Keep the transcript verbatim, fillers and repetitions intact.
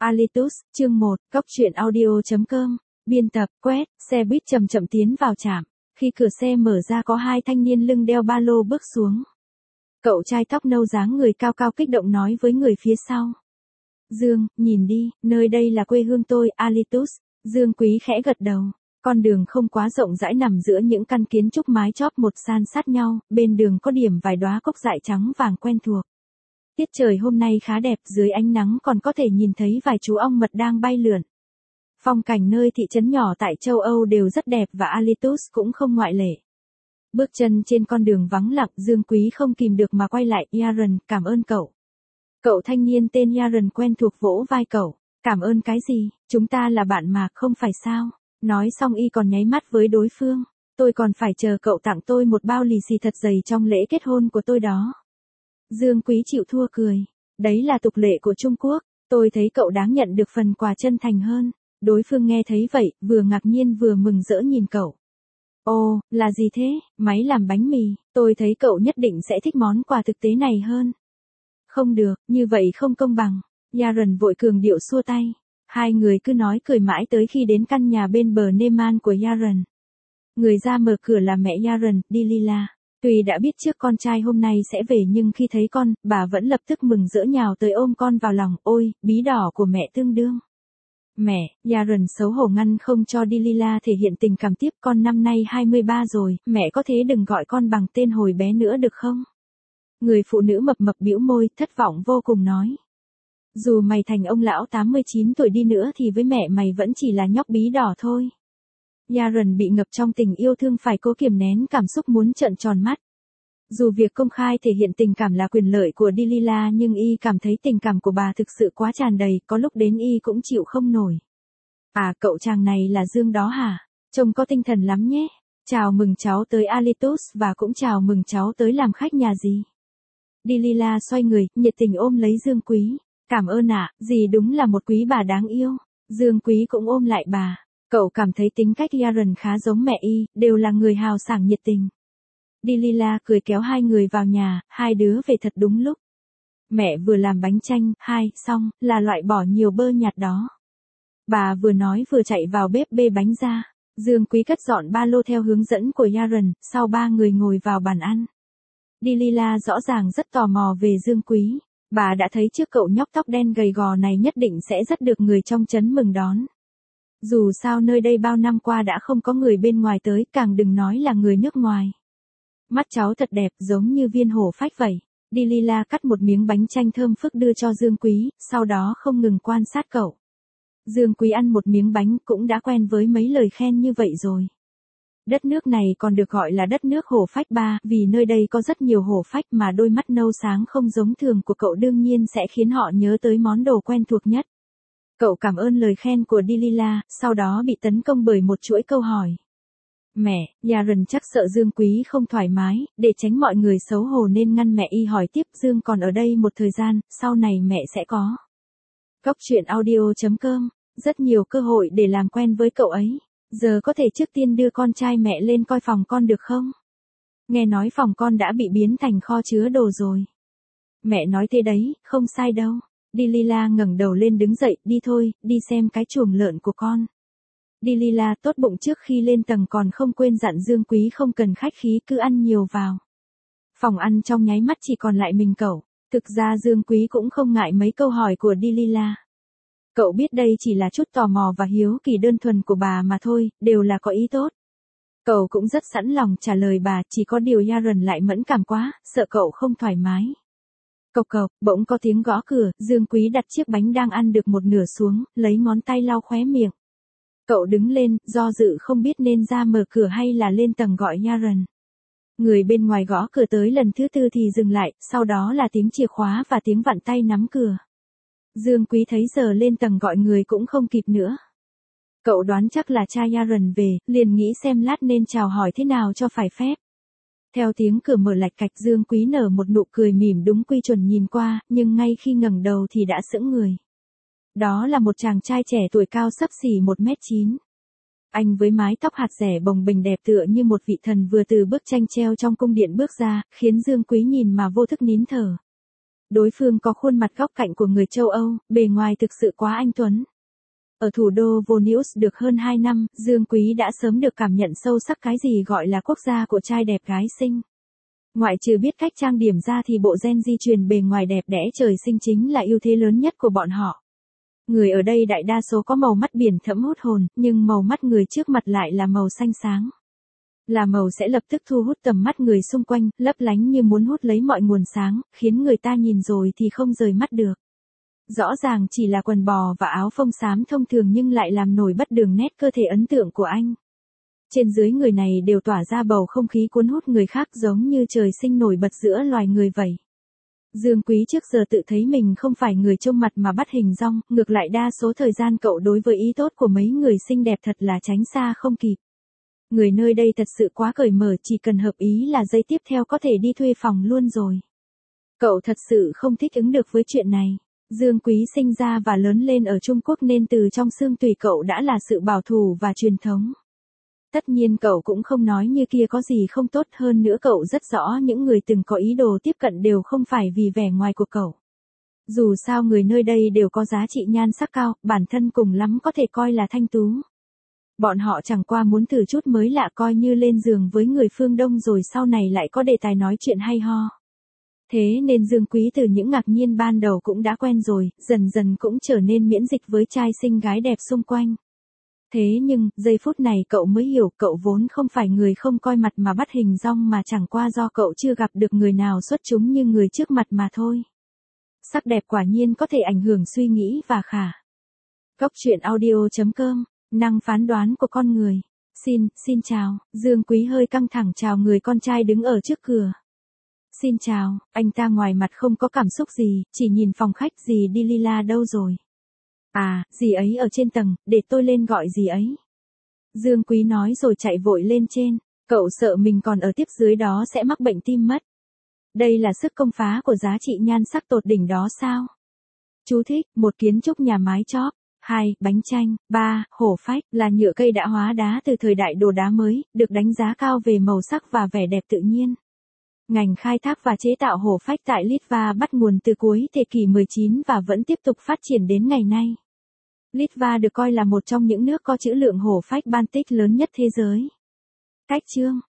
Alitus, chương một, Cóc truyện audio chấm com, biên tập, quét, xe buýt chậm chậm tiến vào trạm. Khi cửa xe mở ra có hai thanh niên lưng đeo ba lô bước xuống. Cậu trai tóc nâu dáng người cao cao kích động nói với người phía sau. Dương, nhìn đi, nơi đây là quê hương tôi, Alitus. Dương Quý khẽ gật đầu. Con đường không quá rộng rãi nằm giữa những căn kiến trúc mái chóp một san sát nhau, bên đường có điểm vài đóa cốc dại trắng vàng quen thuộc. Tiết trời hôm nay khá đẹp, dưới ánh nắng còn có thể nhìn thấy vài chú ong mật đang bay lượn. Phong cảnh nơi thị trấn nhỏ tại châu Âu đều rất đẹp và Alitus cũng không ngoại lệ. Bước chân trên con đường vắng lặng, Dương Quý không kìm được mà quay lại. Yaron, cảm ơn cậu. Cậu thanh niên tên Yaron quen thuộc vỗ vai cậu. Cảm ơn cái gì, chúng ta là bạn mà, không phải sao? Nói xong y còn nháy mắt với đối phương. Tôi còn phải chờ cậu tặng tôi một bao lì xì thật dày trong lễ kết hôn của tôi đó. Dương Quý chịu thua cười. Đấy là tục lệ của Trung Quốc, tôi thấy cậu đáng nhận được phần quà chân thành hơn. Đối phương nghe thấy vậy, vừa ngạc nhiên vừa mừng rỡ nhìn cậu. Ồ, là gì thế, máy làm bánh mì, tôi thấy cậu nhất định sẽ thích món quà thực tế này hơn. Không được, như vậy không công bằng. Yaron vội cường điệu xua tay. Hai người cứ nói cười mãi tới khi đến căn nhà bên bờ Neman của Yaron. Người ra mở cửa là mẹ Yaron, Delilah. Tuy đã biết trước con trai hôm nay sẽ về nhưng khi thấy con, bà vẫn lập tức mừng rỡ nhào tới ôm con vào lòng. Ôi, bí đỏ của mẹ tương đương. Mẹ, Yaron xấu hổ ngăn không cho Delilah thể hiện tình cảm tiếp. Con năm nay hai mươi ba rồi, mẹ có thế đừng gọi con bằng tên hồi bé nữa được không? Người phụ nữ mập mập bĩu môi, thất vọng vô cùng nói. Dù mày thành ông lão tám mươi chín tuổi đi nữa thì với mẹ mày vẫn chỉ là nhóc bí đỏ thôi. Yaron bị ngập trong tình yêu thương phải cố kiềm nén cảm xúc muốn trợn tròn mắt. Dù việc công khai thể hiện tình cảm là quyền lợi của Delilah nhưng y cảm thấy tình cảm của bà thực sự quá tràn đầy, có lúc đến y cũng chịu không nổi. À, cậu chàng này là Dương đó hả? Trông có tinh thần lắm nhé. Chào mừng cháu tới Alitus và cũng chào mừng cháu tới làm khách nhà dì. Delilah xoay người, nhiệt tình ôm lấy Dương Quý. Cảm ơn ạ, à, dì đúng là một quý bà đáng yêu. Dương Quý cũng ôm lại bà. Cậu cảm thấy tính cách Yaron khá giống mẹ y, đều là người hào sảng nhiệt tình. Delilah cười kéo hai người vào nhà, hai đứa về thật đúng lúc. Mẹ vừa làm bánh chanh, hai, xong, là loại bỏ nhiều bơ nhạt đó. Bà vừa nói vừa chạy vào bếp bê bánh ra. Dương Quý cất dọn ba lô theo hướng dẫn của Yaron, sau ba người ngồi vào bàn ăn. Delilah rõ ràng rất tò mò về Dương Quý. Bà đã thấy trước cậu nhóc tóc đen gầy gò này nhất định sẽ rất được người trong trấn mừng đón. Dù sao nơi đây bao năm qua đã không có người bên ngoài tới, càng đừng nói là người nước ngoài. Mắt cháu thật đẹp, giống như viên hổ phách vậy. Delilah cắt một miếng bánh chanh thơm phức đưa cho Dương Quý, sau đó không ngừng quan sát cậu. Dương Quý ăn một miếng bánh cũng đã quen với mấy lời khen như vậy rồi. Đất nước này còn được gọi là đất nước hổ phách ba, vì nơi đây có rất nhiều hổ phách mà đôi mắt nâu sáng không giống thường của cậu đương nhiên sẽ khiến họ nhớ tới món đồ quen thuộc nhất. Cậu cảm ơn lời khen của Delilah, sau đó bị tấn công bởi một chuỗi câu hỏi. Mẹ, Yaron chắc sợ Dương Quý không thoải mái, để tránh mọi người xấu hổ nên ngăn mẹ y hỏi tiếp. Dương còn ở đây một thời gian, sau này mẹ sẽ có. Cóc truyện audio chấm com, rất nhiều cơ hội để làm quen với cậu ấy. Giờ có thể trước tiên đưa con trai mẹ lên coi phòng con được không? Nghe nói phòng con đã bị biến thành kho chứa đồ rồi. Mẹ nói thế đấy, không sai đâu. Delilah ngẩng đầu lên đứng dậy, đi thôi, đi xem cái chuồng lợn của con. Delilah tốt bụng trước khi lên tầng còn không quên dặn Dương Quý không cần khách khí, cứ ăn nhiều vào. Phòng ăn trong nháy mắt chỉ còn lại mình cậu. Thực ra Dương Quý cũng không ngại mấy câu hỏi của Delilah. Cậu biết đây chỉ là chút tò mò và hiếu kỳ đơn thuần của bà mà thôi, đều là có ý tốt. Cậu cũng rất sẵn lòng trả lời bà, chỉ có điều Yaron lại mẫn cảm quá, sợ cậu không thoải mái. Cộc cộc, bỗng có tiếng gõ cửa, Dương Quý đặt chiếc bánh đang ăn được một nửa xuống, lấy ngón tay lau khóe miệng. Cậu đứng lên, do dự không biết nên ra mở cửa hay là lên tầng gọi Yaron. Người bên ngoài gõ cửa tới lần thứ tư thì dừng lại, sau đó là tiếng chìa khóa và tiếng vặn tay nắm cửa. Dương Quý thấy giờ lên tầng gọi người cũng không kịp nữa. Cậu đoán chắc là cha Yaron về, liền nghĩ xem lát nên chào hỏi thế nào cho phải phép. Theo tiếng cửa mở lạch cạch, Dương Quý nở một nụ cười mỉm đúng quy chuẩn nhìn qua, nhưng ngay khi ngẩng đầu thì đã sững người. Đó là một chàng trai trẻ tuổi cao xấp xỉ một mét chín. Anh với mái tóc hạt rẻ bồng bềnh đẹp tựa như một vị thần vừa từ bức tranh treo trong cung điện bước ra, khiến Dương Quý nhìn mà vô thức nín thở. Đối phương có khuôn mặt góc cạnh của người châu Âu, bề ngoài thực sự quá anh tuấn. Ở thủ đô Vilnius được hơn hai năm, Dương Quý đã sớm được cảm nhận sâu sắc cái gì gọi là quốc gia của trai đẹp gái xinh. Ngoại trừ biết cách trang điểm ra thì bộ gen di truyền bề ngoài đẹp đẽ trời sinh chính là ưu thế lớn nhất của bọn họ. Người ở đây đại đa số có màu mắt biển thẫm hút hồn, nhưng màu mắt người trước mặt lại là màu xanh sáng. Là màu sẽ lập tức thu hút tầm mắt người xung quanh, lấp lánh như muốn hút lấy mọi nguồn sáng, khiến người ta nhìn rồi thì không rời mắt được. Rõ ràng chỉ là quần bò và áo phông xám thông thường nhưng lại làm nổi bật đường nét cơ thể ấn tượng của anh. Trên dưới người này đều tỏa ra bầu không khí cuốn hút người khác giống như trời sinh nổi bật giữa loài người vậy. Dương Quý trước giờ tự thấy mình không phải người trông mặt mà bắt hình dong, ngược lại đa số thời gian cậu đối với ý tốt của mấy người xinh đẹp thật là tránh xa không kịp. Người nơi đây thật sự quá cởi mở, chỉ cần hợp ý là giây tiếp theo có thể đi thuê phòng luôn rồi. Cậu thật sự không thích ứng được với chuyện này. Dương Quý sinh ra và lớn lên ở Trung Quốc nên từ trong xương tùy cậu đã là sự bảo thủ và truyền thống. Tất nhiên cậu cũng không nói như kia có gì không tốt, hơn nữa cậu rất rõ những người từng có ý đồ tiếp cận đều không phải vì vẻ ngoài của cậu. Dù sao người nơi đây đều có giá trị nhan sắc cao, bản thân cùng lắm có thể coi là thanh tú. Bọn họ chẳng qua muốn thử chút mới lạ coi như lên giường với người phương Đông rồi sau này lại có đề tài nói chuyện hay ho. Thế nên Dương Quý từ những ngạc nhiên ban đầu cũng đã quen rồi, dần dần cũng trở nên miễn dịch với trai xinh gái đẹp xung quanh. Thế nhưng, giây phút này cậu mới hiểu cậu vốn không phải người không coi mặt mà bắt hình dong mà chẳng qua do cậu chưa gặp được người nào xuất chúng như người trước mặt mà thôi. Sắc đẹp quả nhiên có thể ảnh hưởng suy nghĩ và khả. Cốc truyện audio chấm com, năng phán đoán của con người. Xin, xin chào, Dương Quý hơi căng thẳng chào người con trai đứng ở trước cửa. Xin chào, anh ta ngoài mặt không có cảm xúc gì, chỉ nhìn phòng khách. Dì đi Lila đâu rồi? À, dì ấy ở trên tầng, để tôi lên gọi dì ấy. Dương Quý nói rồi chạy vội lên trên, cậu sợ mình còn ở tiếp dưới đó sẽ mắc bệnh tim mất. Đây là sức công phá của giá trị nhan sắc tột đỉnh đó sao? Chú thích, một kiến trúc nhà mái chóp. hai. Bánh chanh. ba. Hổ phách, là nhựa cây đã hóa đá từ thời đại đồ đá mới, được đánh giá cao về màu sắc và vẻ đẹp tự nhiên. Ngành khai thác và chế tạo hổ phách tại Litva bắt nguồn từ cuối thế kỷ mười chín và vẫn tiếp tục phát triển đến ngày nay. Litva được coi là một trong những nước có trữ lượng hổ phách Baltic lớn nhất thế giới. Cách chương